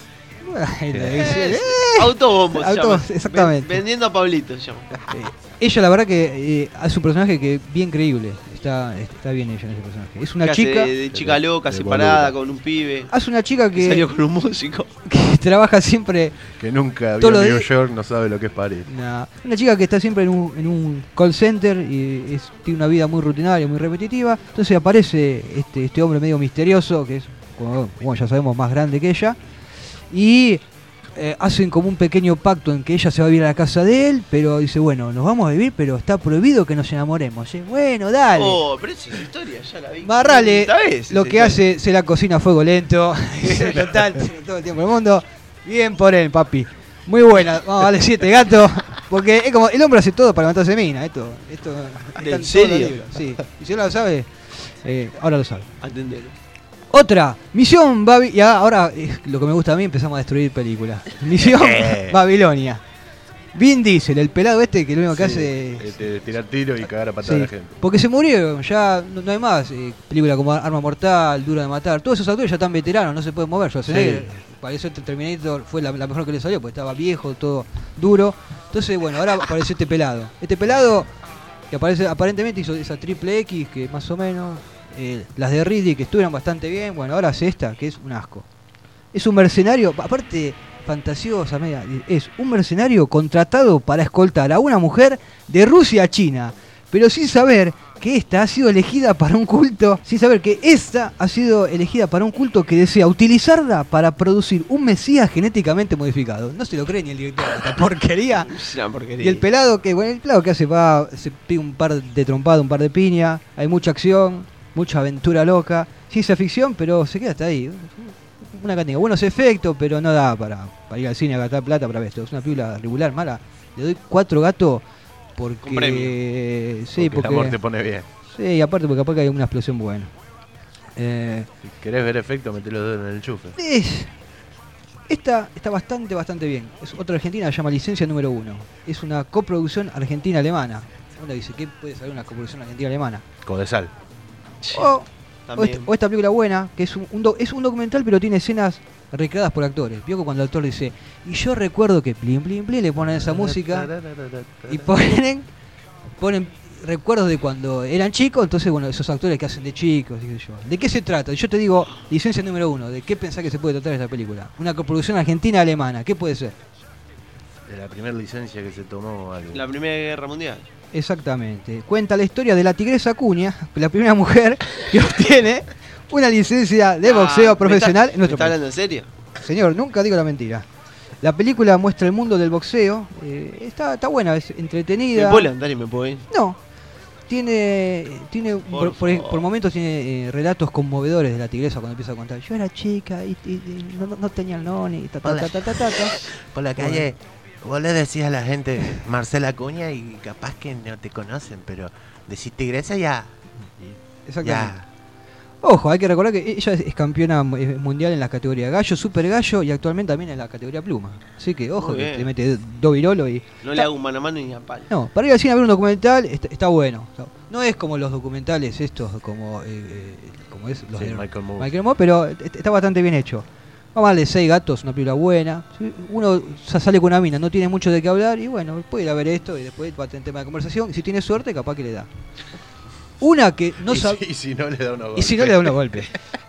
Autobombo se Auto- llama. exactamente. Vendiendo a Pablito se llama. Ella, la verdad, que hace un personaje que bien creíble. Está bien ella en ese personaje. Es una Que hace chica. de chica loca, de separada, boluda. con un pibe. Hace una chica Que salió con un músico. que trabaja siempre. Que nunca Todo vio lo de- New York, no sabe lo que es París. Una chica que está siempre en un call center y tiene una vida muy rutinaria, muy repetitiva. Entonces aparece este hombre medio misterioso, que es, como ya sabemos, más grande que ella. Y hacen como un pequeño pacto en que ella se va a vivir a la casa de él, pero dice, bueno, nos vamos a vivir, pero está prohibido que nos enamoremos. ¿Sí? Bueno, dale. Oh, pero esa es historia, ya la vi. Marrale, ¿Esta vez? lo esa que historia. hace, se la cocina a fuego lento. Total, todo el tiempo del mundo. Bien por él, papi. Muy buena. Vamos a darle 7 gatos. Porque es como, el hombre hace todo para levantarse mina. Esto está en ¿En todos serio? los libros, sí. Y si no lo sabe, ahora lo sabe. Atendelo. Otra, Misión Babilonia. Y ahora es lo que me gusta a mí, empezamos a destruir películas. Misión Babilonia. Vin Diesel, el pelado este que lo único que hace es... Tirar tiro y cagar a patada a Sí, la gente. porque se murieron, ya no hay más películas como Arma Mortal, Duro de Matar, todos esos actores ya están veteranos, no se pueden mover. Schwarzenegger, para eso Terminator fue la mejor que le salió, porque estaba viejo, todo duro. Entonces, bueno, ahora apareció este pelado. Este pelado que aparentemente hizo esa Triple X, que más o menos, las de Ridley, que estuvieron bastante bien. Bueno, ahora hace esta, que es un asco. Es un mercenario, aparte fantasiosa, media, es un mercenario contratado para escoltar a una mujer de Rusia a China, pero sin saber que esta ha sido elegida para un culto, que desea utilizarla para producir un mesías genéticamente modificado. No se lo cree ni el director de esta porquería. Es una porquería. Y el pelado que hace, se pega un par de trompadas, un par de piñas, hay mucha acción, mucha aventura loca, ciencia ficción, pero se queda hasta ahí. Una cantina, buenos efectos, pero no da para ir al cine a gastar plata para ver esto. Es una película regular, mala. Le doy 4 gatos porque... Sí, porque el amor te pone bien. Sí, aparte porque hay una explosión buena. Si querés ver efecto, metelo los dedos en el enchufe. Esta está bastante bien. Es otra argentina, se llama Licencia número 1. Es una coproducción argentina-alemana. Uno dice, ¿qué puede saber una coproducción argentina-alemana? Codesal. O esta película buena, que es un documental, pero tiene escenas recreadas por actores. Vio que cuando el actor dice, y yo recuerdo que plin plin plin, le ponen esa música y ponen recuerdos de cuando eran chicos. Entonces, bueno, esos actores que hacen de chicos, qué sé yo. ¿De qué se trata? Yo te digo, licencia número 1, ¿de qué pensás que se puede tratar esta película? Una coproducción argentina-alemana, ¿qué puede ser? De la primera licencia que se tomó algo. La Primera Guerra Mundial. Exactamente. Cuenta la historia de la Tigresa Acuña, la primera mujer que obtiene una licencia de boxeo profesional en nuestro ¿Está país. hablando en serio? Señor, nunca digo la mentira. La película muestra el mundo del boxeo. Está buena, es entretenida. ¿Me puedo levantar y me puedo ir? No. Tiene por momentos tiene relatos conmovedores de la Tigresa cuando empieza a contar. Yo era chica y no tenía el noni. Por la calle, vos le decís a la gente Marcela Acuña y capaz que no te conocen, pero decís Tigresa ya. Exactamente. Ya. Ojo, hay que recordar que ella es campeona mundial en la categoría gallo, super gallo y actualmente también en la categoría pluma. Así que ojo, que te mete dos virolos y... No le hago un mano a mano ni a palo. No, para ir al cine a ver un documental está bueno. No es como los documentales estos, como es los de Michael Moore, pero está bastante bien hecho. Vamos a darle 6 gatos, una película buena. Uno sale con una mina, no tiene mucho de qué hablar y bueno, puede ir a ver esto y después va a tener tema de conversación. Y si tiene suerte, capaz que le da. Una que no sabe. Y si no le da unos golpes. Y si no le da unos golpes.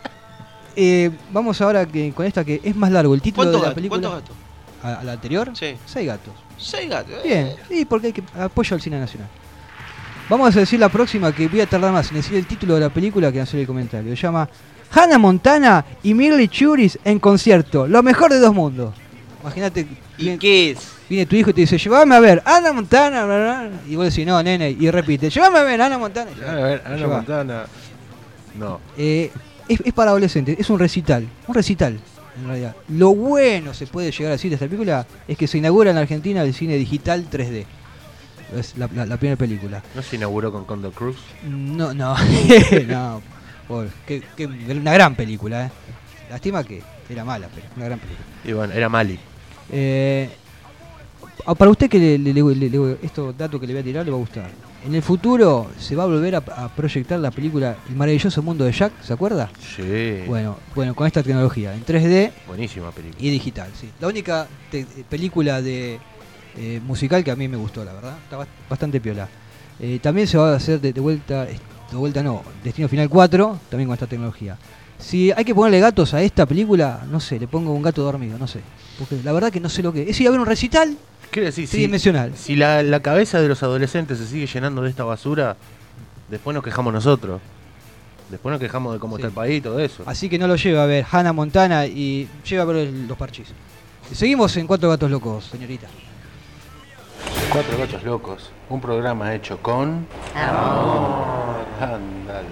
Vamos ahora con esta que es más largo. El título de la película. ¿Cuántos gatos? ¿A la anterior? Sí. 6 gatos. 6 gatos. Bien, y porque hay que apoyo al cine nacional. Vamos a decir la próxima, que voy a tardar más en decir el título de la película que en hacer el comentario. Se llama Hannah Montana y Miley Cyrus en concierto. Lo mejor de dos mundos. Imagínate. ¿Y qué es? Viene tu hijo y te dice, llévame a ver Hannah Montana, bla, bla, y vos decís, no, nene, y repite, llévame a ver Hannah Montana. A ver, Hannah Montana. No. Es para adolescentes, es un recital, en realidad. Lo bueno se puede llegar a decir de esta película es que se inaugura en Argentina el cine digital 3D. Es la primera película. ¿No se inauguró con Condor Cruise? No, no, una gran película, Lástima que era mala, pero una gran película. Y bueno, era Mali. Para usted que estos datos que le voy a tirar le va a gustar. En el futuro se va a volver a proyectar la película El maravilloso mundo de Jack, ¿se acuerda? Sí. Bueno, con esta tecnología, en 3D. Buenísima película. Y digital, sí. La única película de musical que a mí me gustó, la verdad. Está bastante piola. También se va a hacer de vuelta no, Destino Final 4, también con esta tecnología. Si hay que ponerle gatos a esta película, no sé, le pongo un gato dormido, no sé. Porque la verdad que no sé lo que es. Es ir a ver un recital tridimensional. Si la cabeza de los adolescentes se sigue llenando de esta basura, después nos quejamos nosotros. Después nos quejamos de cómo está el país y todo eso. Así que no lo lleva a ver Hannah Montana y lleva a ver los Parchís. Seguimos en Cuatro Gatos Locos, señorita. Cuatro Gatos Locos, un programa hecho con amor. Ándala.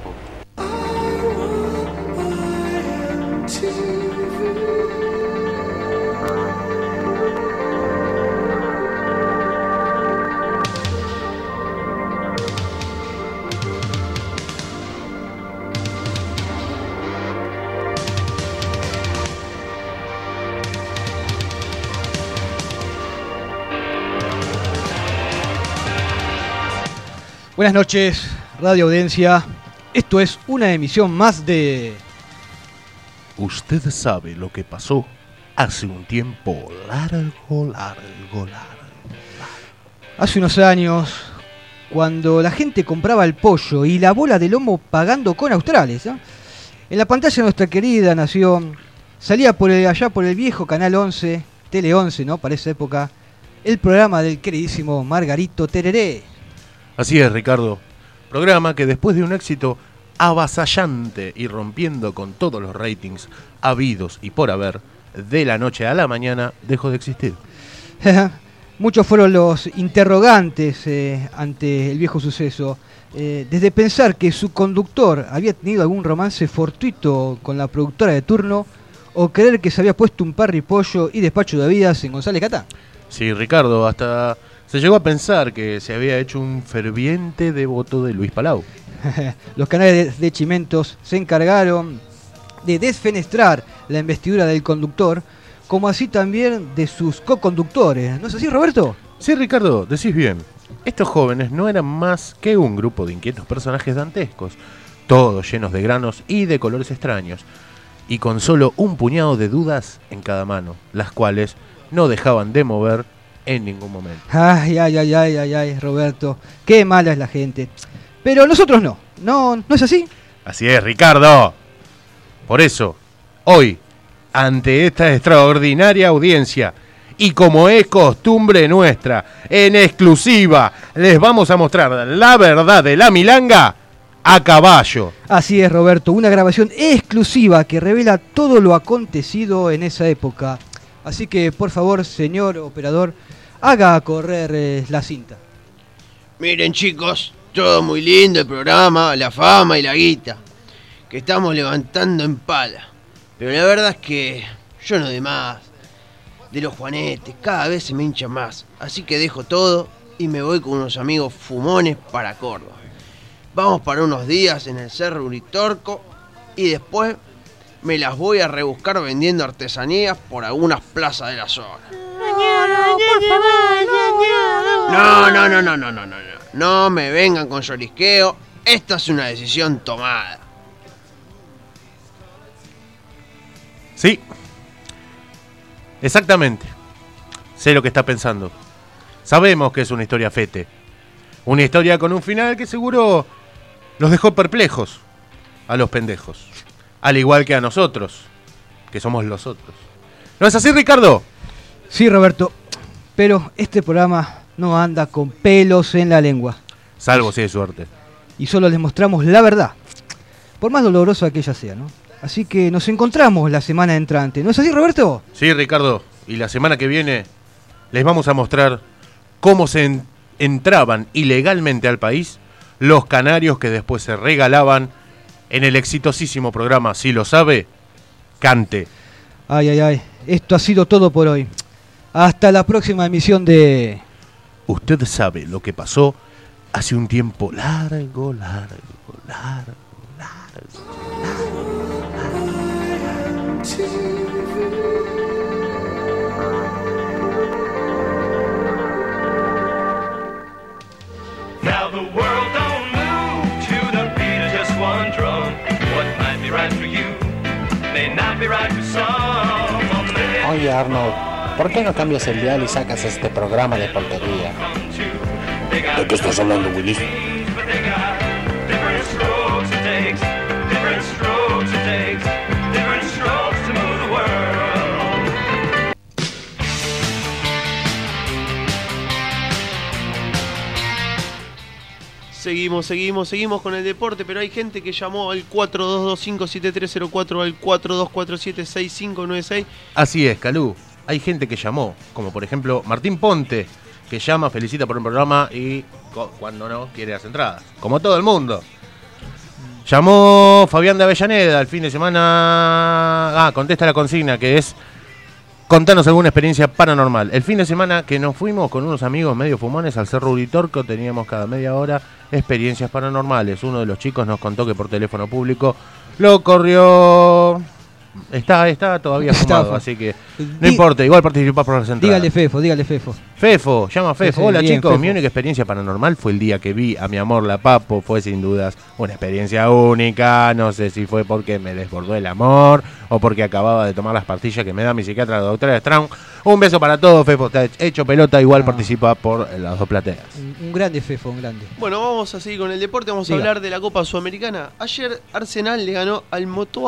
Buenas noches, radio audiencia. Esto es una emisión más de... Usted sabe lo que pasó hace un tiempo largo. Hace unos años, cuando la gente compraba el pollo y la bola de lomo pagando con australes, ¿no? En la pantalla de nuestra querida nación salía allá por el viejo Canal 11, Tele 11, ¿no? Para esa época, el programa del queridísimo Margarito Tereré. Así es, Ricardo. Programa que después de un éxito avasallante y rompiendo con todos los ratings habidos y por haber, de la noche a la mañana dejó de existir. Muchos fueron los interrogantes ante el viejo suceso. Desde pensar que su conductor había tenido algún romance fortuito con la productora de turno, o creer que se había puesto un parripollo y despacho de bebidas en González Catán. Sí, Ricardo, hasta se llegó a pensar que se había hecho un ferviente devoto de Luis Palau. Los canales de Chimentos se encargaron de desfenestrar la investidura del conductor, como así también de sus co-conductores. ¿No es así, Roberto? Sí, Ricardo, decís bien. Estos jóvenes no eran más que un grupo de inquietos personajes dantescos, todos llenos de granos y de colores extraños, y con solo un puñado de dudas en cada mano, las cuales no dejaban de mover en ningún momento. Ay, Roberto, qué mala es la gente. Pero nosotros ¿no es así? Así es, Ricardo. Por eso, hoy, ante esta extraordinaria audiencia, y como es costumbre nuestra, en exclusiva, les vamos a mostrar la verdad de la milanga a caballo. Así es, Roberto, una grabación exclusiva que revela todo lo acontecido en esa época. Así que, por favor, señor operador, haga correr la cinta. Miren, chicos, todo muy lindo el programa, la fama y la guita que estamos levantando en pala. Pero la verdad es que yo no de más. De los juanetes, cada vez se me hincha más. Así que dejo todo y me voy con unos amigos fumones para Córdoba. Vamos para unos días en el Cerro Uritorco y después me las voy a rebuscar vendiendo artesanías por algunas plazas de la zona. No me vengan con llorisqueo. Esta es una decisión tomada. Sí, exactamente. Sé lo que está pensando. Sabemos que es una historia fete. Una historia con un final que seguro los dejó perplejos a los pendejos. Al igual que a nosotros, que somos los otros. ¿No es así, Ricardo? Sí, Roberto. Pero este programa no anda con pelos en la lengua. Salvo si hay suerte. Y solo les mostramos la verdad. Por más dolorosa que ella sea, ¿no? Así que nos encontramos la semana entrante. ¿No es así, Roberto? Sí, Ricardo. Y la semana que viene les vamos a mostrar cómo se entraban ilegalmente al país los canarios que después se regalaban en el exitosísimo programa Si lo sabe, cante. Ay. Esto ha sido todo por hoy. Hasta la próxima emisión de... Usted sabe lo que pasó hace un tiempo largo. Now the world don't move to the beat of just one drum. What might be right for you may not be right for some. Oye, Arnold, ¿por qué no cambias el dial y sacas este programa de porquería? ¿De qué estás hablando, Willis? Seguimos con el deporte, pero hay gente que llamó al 42257304, al 42476596. Así es, Calú. Hay gente que llamó, como por ejemplo Martín Ponte, que llama, felicita por el programa y cuando no, quiere las entradas. Como todo el mundo. Llamó Fabián de Avellaneda el fin de semana. Contesta la consigna, que es: contanos alguna experiencia paranormal. El fin de semana que nos fuimos con unos amigos medio fumones al Cerro Uritorco, teníamos cada media hora experiencias paranormales. Uno de los chicos nos contó que por teléfono público lo corrió. Está todavía fumado, así que no importa, igual participar por las entradas. Dígale Fefo. Fefo, llama a Fefo. Sí, Hola bien, chicos, Fefo. mi única experiencia paranormal fue el día que vi a mi amor la Papo. Fue sin dudas una experiencia única. No sé si fue porque me desbordó el amor o porque acababa de tomar las pastillas que me da mi psiquiatra, la doctora Strong. Un beso para todos, Fefo está hecho pelota. Igual participa por las dos plateas. Un grande Fefo, un grande. Bueno, vamos a seguir con el deporte, vamos a Diga. hablar de la Copa Sudamericana. Ayer Arsenal le ganó al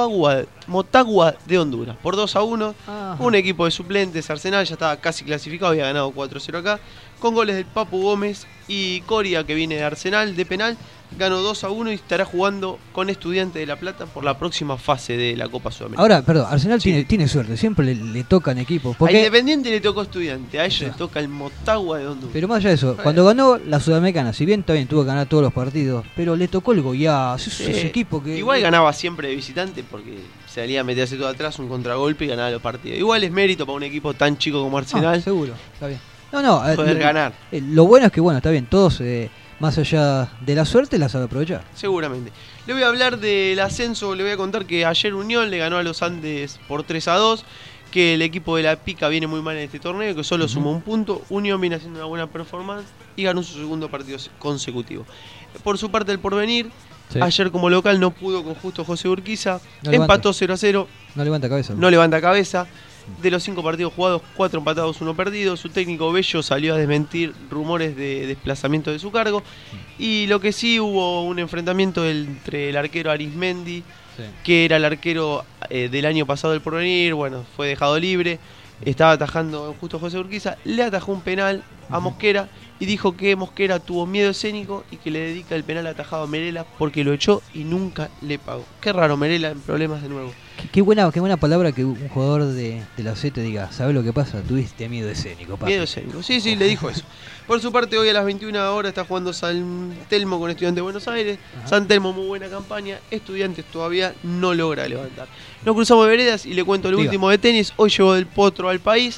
Motagua de Honduras por 2-1. Ajá. Un equipo de suplentes, Arsenal ya estaba casi clasificado, había ganado 4-0 acá, con goles del Papu Gómez y Coria, que viene de Arsenal, de penal, ganó 2-1 y estará jugando con Estudiantes de La Plata por la próxima fase de la Copa Sudamericana. Ahora, perdón, Arsenal tiene suerte, siempre le tocan equipos. A Porque, Independiente le tocó Estudiante, a ellos le toca el Motagua de Honduras. pero más allá de eso, cuando ganó la Sudamericana, si bien también tuvo que ganar todos los partidos, pero le tocó el Goiás, ese equipo que... Igual ganaba siempre de visitante porque salía a meterse todo atrás, un contragolpe y ganaba los partidos. Igual es mérito para un equipo tan chico como Arsenal seguro, está bien. No, poder ganar. Lo bueno es que, bueno, está bien, todos, más allá de la suerte, la sabe aprovechar. Seguramente. Le voy a hablar del ascenso, le voy a contar que ayer Unión le ganó a los Andes por 3-2, que el equipo de La Pica viene muy mal en este torneo, que solo sumó un punto. Unión viene haciendo una buena performance y ganó su segundo partido consecutivo. Por su parte, el Porvenir, Sí. ayer como local no pudo con Justo José Urquiza, No empató 0-0, No levanta cabeza. no levanta cabeza. De los 5 partidos jugados, 4 empatados, 1 perdido. Su técnico Bello salió a desmentir rumores de desplazamiento de su cargo. Y lo que sí, hubo un enfrentamiento entre el arquero Arismendi, Sí. que era el arquero del año pasado del Porvenir, bueno, fue dejado libre, estaba atajando Justo José Urquiza, le atajó un penal a Mosquera y dijo que Mosquera tuvo miedo escénico y que le dedica el penal atajado a Merela porque lo echó y nunca le pagó. Qué raro, Merela en problemas de nuevo. Qué buena palabra que un jugador de la C te diga, ¿sabes lo que pasa? Tuviste miedo escénico, papi. Miedo escénico, sí, le dijo eso. Por su parte, hoy a las 21 horas está jugando San Telmo con Estudiantes de Buenos Aires. Ajá. San Telmo, muy buena campaña. Estudiantes todavía no logra levantar. Nos cruzamos de veredas y le cuento el Diga. último de tenis. Hoy llegó del Potro al país.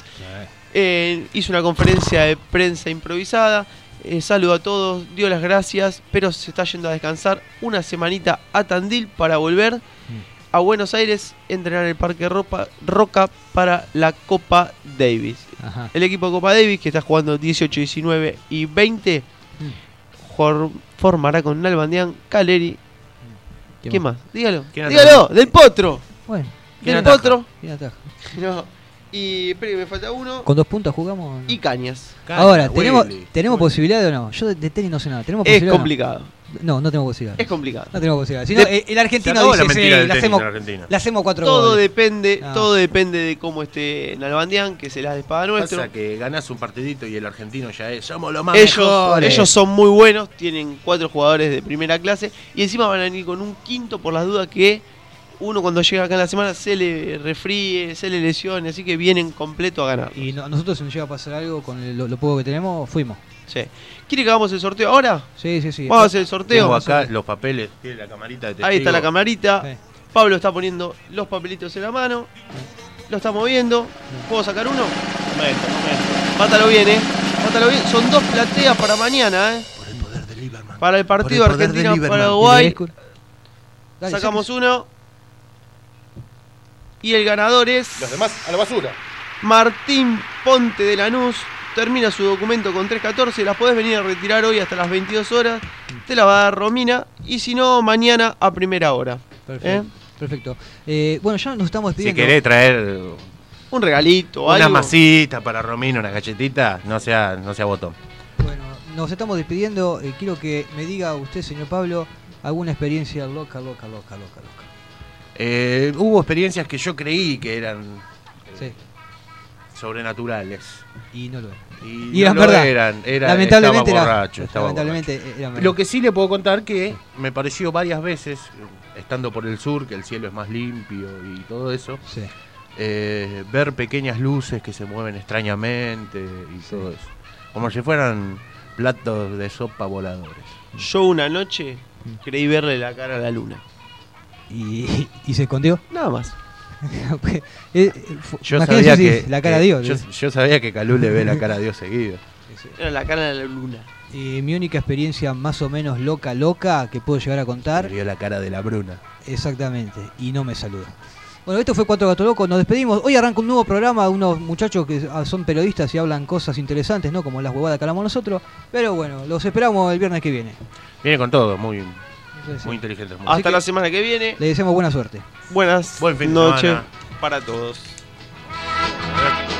Hizo una conferencia de prensa improvisada. Saludó a todos, dio las gracias, pero se está yendo a descansar una semanita a Tandil para volver a Buenos Aires, entrenar en el Parque Roca para la Copa Davis. Ajá. El equipo de Copa Davis, que está jugando 18, 19 y 20, formará con Nalbandián, Caleri. ¿Qué más? Dígalo. ¿Quién Dígalo, ataja? del Potro. Bueno, Del ataja? Potro. ¿quién ataja? No. Y espere que me falta uno. ¿Con 2 puntos jugamos? Y Cañas. Ahora, ¿tenemos Willy. posibilidad o no? Yo de tenis no sé nada. ¿Tenemos Es posibilidad o no? complicado. No, no tenemos posibilidad. Es complicado. No tenemos posibilidad. Si no, el Se argentino acabó la dice, mentira del la tenis hacemos, en Argentina. la hacemos 4 Todo goles. depende, Ah. todo depende de cómo esté Nalbandián, que será de espada nuestro. Pasa que ganás un partidito y el argentino ya es, somos los más Ellos mejores. son muy buenos, tienen 4 jugadores de primera clase y encima van a venir con un quinto por las dudas que uno cuando llega acá en la semana se le refríe, se le lesione, así que vienen completo a ganar. Y nosotros si nos llega a pasar algo con lo poco que tenemos, fuimos. Sí. ¿Quiere que hagamos el sorteo ahora? Sí. Vamos a hacer el sorteo. Tengo acá los papeles, tiene la camarita de testigo. Ahí está la camarita. Sí. Pablo está poniendo los papelitos en la mano. Lo está moviendo. ¿Puedo sacar uno? Mátalo bien, Mátalo bien. Son 2 plateas para mañana, Por el poder de Lieberman. Para el partido Por el poder de Lieberman. Argentina-Paraguay. Dale, Sacamos uno. Y el ganador es Los demás a la basura. Martín Ponte de Lanús. Termina su documento con 3.14. Las podés venir a retirar hoy hasta las 22 horas. Te la va a dar Romina. Y si no, mañana a primera hora. Perfecto. Perfecto. Bueno, ya nos estamos Si despidiendo. querés traer Un regalito, una algo. masita para Romina, una galletita, no sea botón. Bueno, nos estamos despidiendo. Quiero que me diga usted, señor Pablo, alguna experiencia loca. Hubo experiencias que yo creí que eran Sí. sobrenaturales. Y no lo es. Y Y eran no lo verdad. eran. Lamentablemente estaba era. borracho, estaba Lamentablemente era borracho. verdad. Lo que sí le puedo contar que me pareció varias veces, estando por el sur, que el cielo es más limpio y todo eso, Sí. ver pequeñas luces que se mueven extrañamente y todo eso. Como si fueran platos de sopa voladores. Yo una noche creí verle la cara a la luna. ¿Y se escondió? Nada más. Yo Imagínense sabía si que la cara de Dios. yo sabía que Calú le ve la cara a Dios seguido. Era la cara de la luna. Mi única experiencia más o menos loca que puedo llegar a contar. Le vio la cara de la Bruna. Exactamente. Y no me saluda. Bueno, esto fue Cuatro Gatos Locos, nos despedimos. Hoy arranca un nuevo programa, unos muchachos que son periodistas y hablan cosas interesantes, ¿no? Como las huevadas que hablamos nosotros. Pero bueno, los esperamos el viernes que viene. Viene con todo, muy Sí. inteligente. Hasta la semana que viene. Le deseamos buena suerte. Buenas Buen fin de noches semana para todos.